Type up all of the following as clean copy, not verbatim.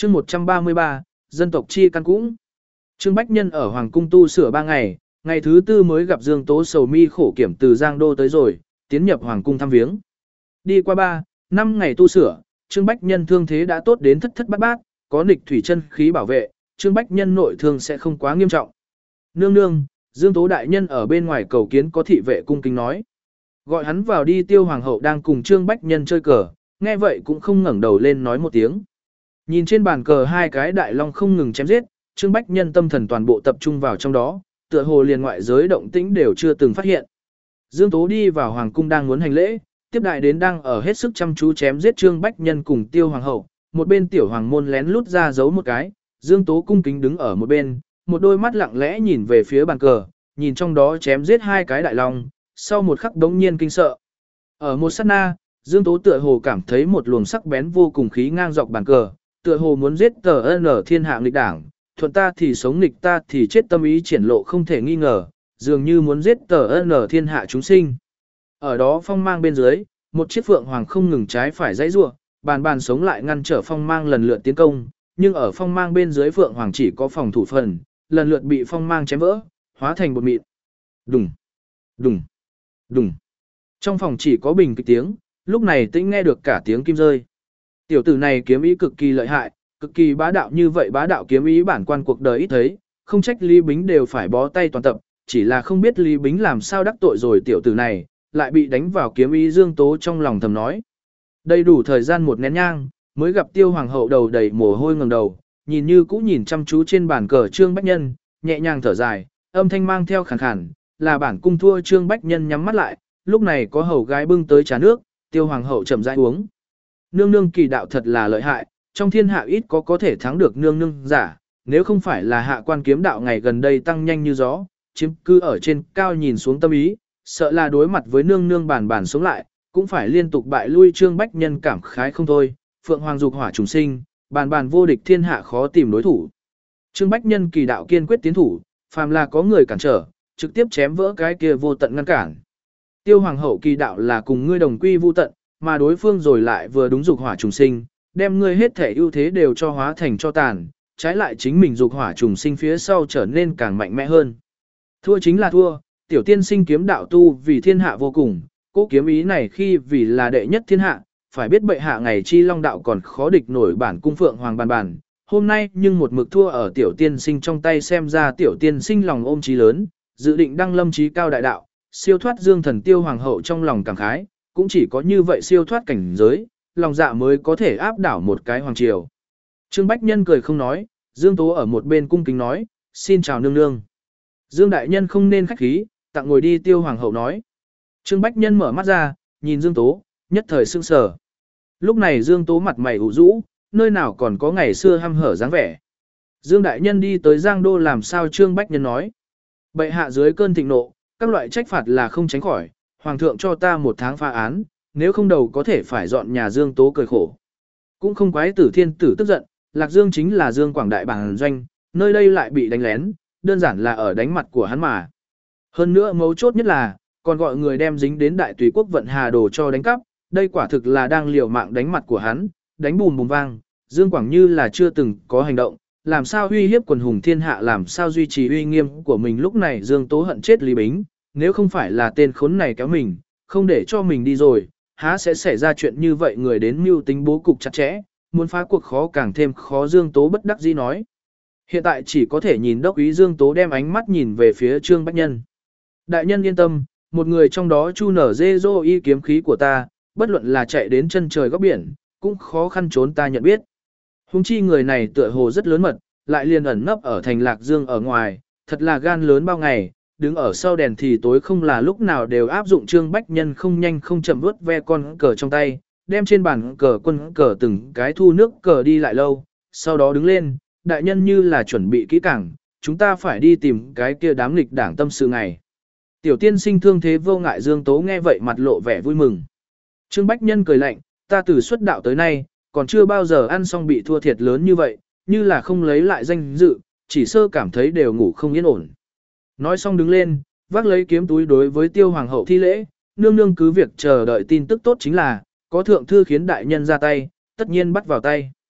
chương 133, dân tộc chi căn cũng. Trương Bách Nhân ở Hoàng cung tu sửa 3 ngày, ngày thứ 4 mới gặp Dương Tố sầu mi khổ kiểm từ Giang Đô tới rồi, tiến nhập Hoàng cung thăm viếng. Đi qua 5 ngày tu sửa, Trương Bách Nhân thương thế đã tốt đến thất thất bát bát, có nghịch thủy chân khí bảo vệ, Trương Bách Nhân nội thương sẽ không quá nghiêm trọng. Nương nương, Dương Tố đại nhân ở bên ngoài cầu kiến có thị vệ cung kính nói. Gọi hắn vào đi. Tiêu hoàng hậu đang cùng Trương Bách Nhân chơi cờ, nghe vậy cũng không ngẩng đầu lên nói một tiếng. Nhìn trên bàn cờ hai cái đại long không ngừng chém giết, Trương Bách Nhân tâm thần toàn bộ tập trung vào trong đó, tựa hồ liền ngoại giới động tĩnh đều chưa từng phát hiện. Dương Tố đi vào hoàng cung đang muốn hành lễ, tiếp đại đến đang ở hết sức chăm chú chém giết Trương Bách Nhân cùng Tiêu hoàng hậu, một bên tiểu hoàng môn lén lút ra giấu một cái, Dương Tố cung kính đứng ở một bên, một đôi mắt lặng lẽ nhìn về phía bàn cờ, nhìn trong đó chém giết hai cái đại long, sau một khắc đống nhiên kinh sợ. Ở một sát na, Dương Tố tựa hồ cảm thấy một luồng sắc bén vô cùng khí ngang dọc bàn cờ, tựa hồ muốn giết tờ N thiên hạ nghịch đảng, thuận ta thì sống nghịch ta thì chết tâm ý triển lộ không thể nghi ngờ, dường như muốn giết tờ N thiên hạ chúng sinh. Ở đó phong mang bên dưới, một chiếc phượng hoàng không ngừng trái phải dãy rủa, bàn sống lại ngăn trở phong mang lần lượt tiến công, nhưng ở phong mang bên dưới phượng hoàng chỉ có phòng thủ phần, lần lượt bị phong mang chém vỡ, hóa thành bột mịn. Đùng, đùng, đùng. Trong phòng chỉ có bình kịch tiếng, lúc này tĩnh nghe được cả tiếng kim rơi. Tiểu tử này kiếm ý cực kỳ lợi hại, cực kỳ bá đạo, như vậy bá đạo kiếm ý bản quan cuộc đời ít thấy, không trách Lý Bính đều phải bó tay toàn tập, chỉ là không biết Lý Bính làm sao đắc tội rồi tiểu tử này, lại bị đánh vào kiếm ý. Dương Tố trong lòng thầm nói. Đầy đủ thời gian một nén nhang, mới gặp Tiêu hoàng hậu đầu đầy mồ hôi ngẩng đầu, nhìn như cũ nhìn chăm chú trên bàn cờ Trương Bách Nhân, nhẹ nhàng thở dài, âm thanh mang theo khàn khàn, là bản cung thua. Trương Bách Nhân nhắm mắt lại, lúc này có hầu gái bưng tới trà nước, Tiêu hoàng hậu chậm rãi uống. Nương nương kỳ đạo thật là lợi hại, trong thiên hạ ít có thể thắng được nương nương giả, nếu không phải là hạ quan kiếm đạo ngày gần đây tăng nhanh như gió, chiếm cư ở trên cao nhìn xuống tâm ý, sợ là đối mặt với nương nương bản sống lại, cũng phải liên tục bại lui. Trương Bách Nhân cảm khái không thôi, phượng hoàng dục hỏa trùng sinh, bản vô địch thiên hạ khó tìm đối thủ. Trương Bách Nhân kỳ đạo kiên quyết tiến thủ, phàm là có người cản trở, trực tiếp chém vỡ cái kia vô tận ngăn cản. Tiêu hoàng hậu kỳ đạo là cùng ngươi đồng quy vu tận, mà đối phương rồi lại vừa đúng dục hỏa trùng sinh, đem ngươi hết thể ưu thế đều cho hóa thành cho tàn, trái lại chính mình dục hỏa trùng sinh phía sau trở nên càng mạnh mẽ hơn. Thua chính là thua, tiểu tiên sinh kiếm đạo tu vì thiên hạ vô cùng, cố kiếm ý này khi vì là đệ nhất thiên hạ, phải biết bệ hạ ngày chi long đạo còn khó địch nổi bản cung phượng hoàng bàn, hôm nay nhưng một mực thua ở tiểu tiên sinh trong tay, xem ra tiểu tiên sinh lòng ôm chí lớn, dự định đăng lâm chí cao đại đạo, siêu thoát dương thần. Tiêu hoàng hậu trong lòng cảm khái, cũng chỉ có như vậy siêu thoát cảnh giới, lòng dạ mới có thể áp đảo một cái hoàng triều. Trương Bách Nhân cười không nói, Dương Tố ở một bên cung kính nói, xin chào nương nương. Dương đại nhân không nên khách khí, tặng ngồi đi. Tiêu hoàng hậu nói. Trương Bách Nhân mở mắt ra, nhìn Dương Tố, nhất thời sững sờ. Lúc này Dương Tố mặt mày ủ rũ, nơi nào còn có ngày xưa hăm hở dáng vẻ. Dương đại nhân đi tới Giang Đô làm sao? Trương Bách Nhân nói. Bệ hạ dưới cơn thịnh nộ, các loại trách phạt là không tránh khỏi, hoàng thượng cho ta 1 tháng phá án, nếu không đầu có thể phải dọn nhà. Dương Tố cười khổ. Cũng không quái Tử Thiên Tử tức giận, Lạc Dương chính là Dương Quảng đại bản doanh, nơi đây lại bị đánh lén, đơn giản là ở đánh mặt của hắn mà. Hơn nữa mấu chốt nhất là, còn gọi người đem dính đến đại tùy quốc vận hà đồ cho đánh cắp, đây quả thực là đang liều mạng đánh mặt của hắn, đánh bùm bùm vang. Dương Quảng như là chưa từng có hành động, làm sao uy hiếp quần hùng thiên hạ, làm sao duy trì uy nghiêm của mình. Lúc này Dương Tố hận chết Lý Bính, nếu không phải là tên khốn này kéo mình, không để cho mình đi rồi, há sẽ xảy ra chuyện như vậy. Người đến mưu tính bố cục chặt chẽ, muốn phá cuộc khó càng thêm khó. Dương Tố bất đắc dĩ nói. Hiện tại chỉ có thể nhìn đốc ý. Dương Tố đem ánh mắt nhìn về phía Trương Bách Nhân. Đại nhân yên tâm, một người trong đó chu nở dê dô y kiếm khí của ta, bất luận là chạy đến chân trời góc biển, cũng khó khăn trốn ta nhận biết. Hùng chi người này tựa hồ rất lớn mật, lại liền ẩn nấp ở thành Lạc Dương ở ngoài, thật là gan lớn bao ngày, đứng ở sau đèn thì tối, không là lúc nào đều áp dụng. Trương Bách Nhân không nhanh không chậm vuốt ve con cờ trong tay, đem trên bàn cờ quân cờ từng cái thu nước cờ đi lại lâu, sau đó đứng lên, đại nhân như là chuẩn bị kỹ càng, chúng ta phải đi tìm cái kia đám nghịch đảng tâm sự ngày. Tiểu tiên sinh thương thế vô ngại. Dương Tố nghe vậy mặt lộ vẻ vui mừng. Trương Bách Nhân cười lạnh, ta từ xuất đạo tới nay, còn chưa bao giờ ăn xong bị thua thiệt lớn như vậy, như là không lấy lại danh dự, chỉ sơ cảm thấy đều ngủ không yên ổn. Nói xong đứng lên, vác lấy kiếm túi đối với Tiêu hoàng hậu thi lễ, nương nương cứ việc chờ đợi tin tức tốt chính là, có thượng thư khiến đại nhân ra tay, tất nhiên bắt vào tay.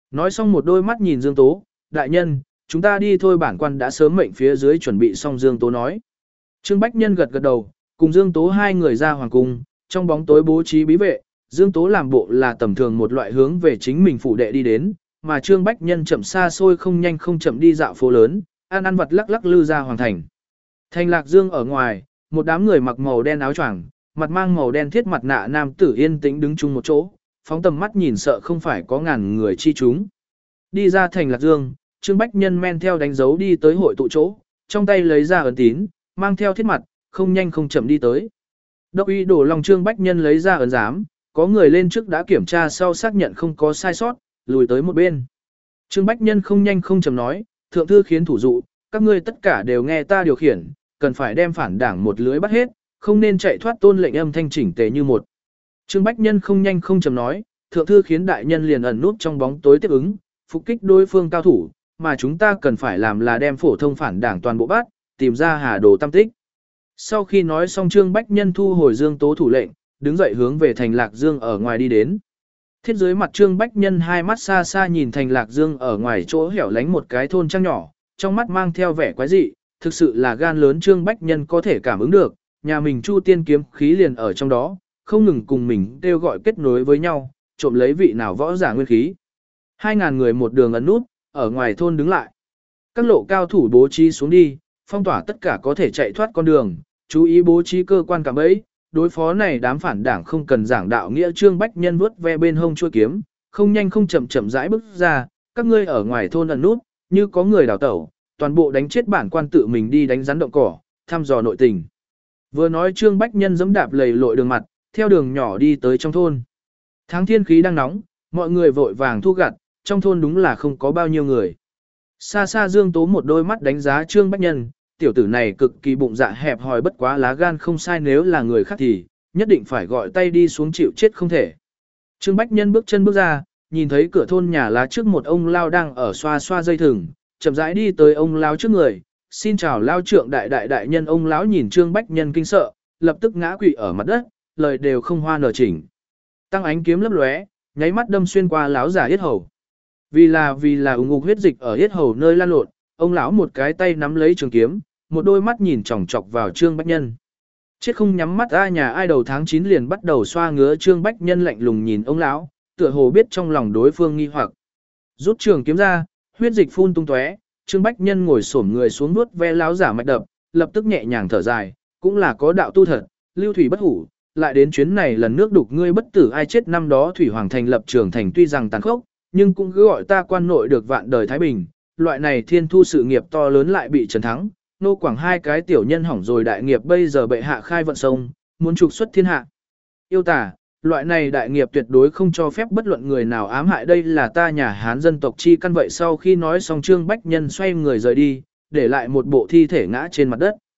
Nói xong một đôi mắt nhìn Dương Tố, đại nhân, chúng ta đi thôi, bản quan đã sớm mệnh phía dưới chuẩn bị xong. Dương Tố nói. Trương Bách Nhân gật gật đầu, cùng Dương Tố hai người ra hoàng cung, trong bóng tối bố trí bí vệ, Dương Tố làm bộ là tầm thường một loại hướng về chính mình phủ đệ đi đến, mà Trương Bách Nhân chậm xa xôi không nhanh không chậm đi dạo phố lớn, ăn vật lắc lắc lư ra hoàng thành. Thành Lạc Dương ở ngoài, một đám người mặc màu đen áo choàng, mặt mang màu đen thiết mặt nạ nam tử yên tĩnh đứng chung một chỗ, phóng tầm mắt nhìn sợ không phải có ngàn người chi chúng. Đi ra Thành Lạc Dương, Trương Bách Nhân men theo đánh dấu đi tới hội tụ chỗ, trong tay lấy ra ấn tín, mang theo thiết mặt, không nhanh không chậm đi tới. Đốc uy đổ lòng Trương Bách Nhân lấy ra ấn giám, có người lên trước đã kiểm tra sau xác nhận không có sai sót, lùi tới một bên. Trương Bách Nhân không nhanh không chậm nói, thượng thư khiến thủ dụ, các ngươi tất cả đều nghe ta điều khiển, cần phải đem phản đảng một lưới bắt hết, không nên chạy thoát tôn lệnh âm thanh chỉnh tề như một. Trương Bách Nhân không nhanh không chậm nói, thượng thư khiến đại nhân liền ẩn núp trong bóng tối tiếp ứng, phục kích đối phương cao thủ, mà chúng ta cần phải làm là đem phổ thông phản đảng toàn bộ bắt, tìm ra Hà Đồ tam tích. Sau khi nói xong, Trương Bách Nhân thu hồi Dương Tố thủ lệnh, đứng dậy hướng về Thành Lạc Dương ở ngoài đi đến. Thiết dưới mặt Trương Bách Nhân hai mắt xa xa nhìn Thành Lạc Dương ở ngoài chỗ hẻo lánh một cái thôn trang nhỏ, trong mắt mang theo vẻ quái dị, thực sự là gan lớn. Trương Bách Nhân có thể cảm ứng được, nhà mình Chu Tiên kiếm khí liền ở trong đó, không ngừng cùng mình kêu gọi kết nối với nhau, trộm lấy vị nào võ giả nguyên khí. 2.000 người một đường ấn nút, ở ngoài thôn đứng lại. Các lộ cao thủ bố trí xuống đi, phong tỏa tất cả có thể chạy thoát con đường, chú ý bố trí cơ quan cạm bẫy, đối phó này đám phản đảng không cần giảng đạo nghĩa. Trương Bách Nhân vuốt ve bên hông chuôi kiếm, không nhanh không chậm chậm rãi bước ra, các ngươi ở ngoài thôn ẩn nút, như có người đào tẩu, toàn bộ đánh chết bản quan tự mình đi đánh rắn động cỏ, thăm dò nội tình. Vừa nói Trương Bách Nhân giẫm đạp lầy lội đường mặt, theo đường nhỏ đi tới trong thôn. Tháng thiên khí đang nóng, mọi người vội vàng thu gặt, trong thôn đúng là không có bao nhiêu người. Xa xa Dương Tố một đôi mắt đánh giá Trương Bách Nhân, tiểu tử này cực kỳ bụng dạ hẹp hòi, bất quá lá gan không sai, nếu là người khác thì nhất định phải gọi tay đi xuống chịu chết không thể. Trương Bách Nhân bước chân bước ra, nhìn thấy cửa thôn nhà lá trước một ông lao đang ở xoa xoa dây thừng, chậm rãi đi tới ông lao trước người, xin chào lao trượng đại nhân. Ông lão nhìn Trương Bách Nhân kinh sợ, lập tức ngã quỵ ở mặt đất, lời đều không hoa nở chỉnh. Tăng ánh kiếm lấp lóe, nháy mắt đâm xuyên qua lão giả yết hầu. Vì là ủng ngục huyết dịch ở yết hầu nơi lan lộn, ông lão một cái tay nắm lấy trường kiếm, một đôi mắt nhìn chòng chọc vào Trương Bách Nhân. Chết không nhắm mắt, nhà ai đầu tháng 9 liền bắt đầu xoa ngứa. Trương Bách Nhân lạnh lùng nhìn ông lão, tựa hồ biết trong lòng đối phương nghi hoặc. Rút trường kiếm ra, huyết dịch phun tung tóe, Trương Bách Nhân ngồi xổm người xuống nuốt ve lão giả mạch đập, lập tức nhẹ nhàng thở dài, cũng là có đạo tu thật, lưu thủy bất hủ, lại đến chuyến này lần nước đục ngươi bất tử ai chết. Năm đó Thủy Hoàng thành lập trường thành tuy rằng tàn khốc, nhưng cũng cứ gọi ta quan nội được vạn đời thái bình, loại này thiên thu sự nghiệp to lớn lại bị trấn thắng, nô quảng hai cái tiểu nhân hỏng rồi đại nghiệp, bây giờ bệ hạ khai vận sông, muốn trục xuất thiên hạ. Yêu tả, loại này đại nghiệp tuyệt đối không cho phép bất luận người nào ám hại, đây là ta nhà Hán dân tộc chi căn. Vậy sau khi nói xong, Trương Bách Nhân xoay người rời đi, để lại một bộ thi thể ngã trên mặt đất.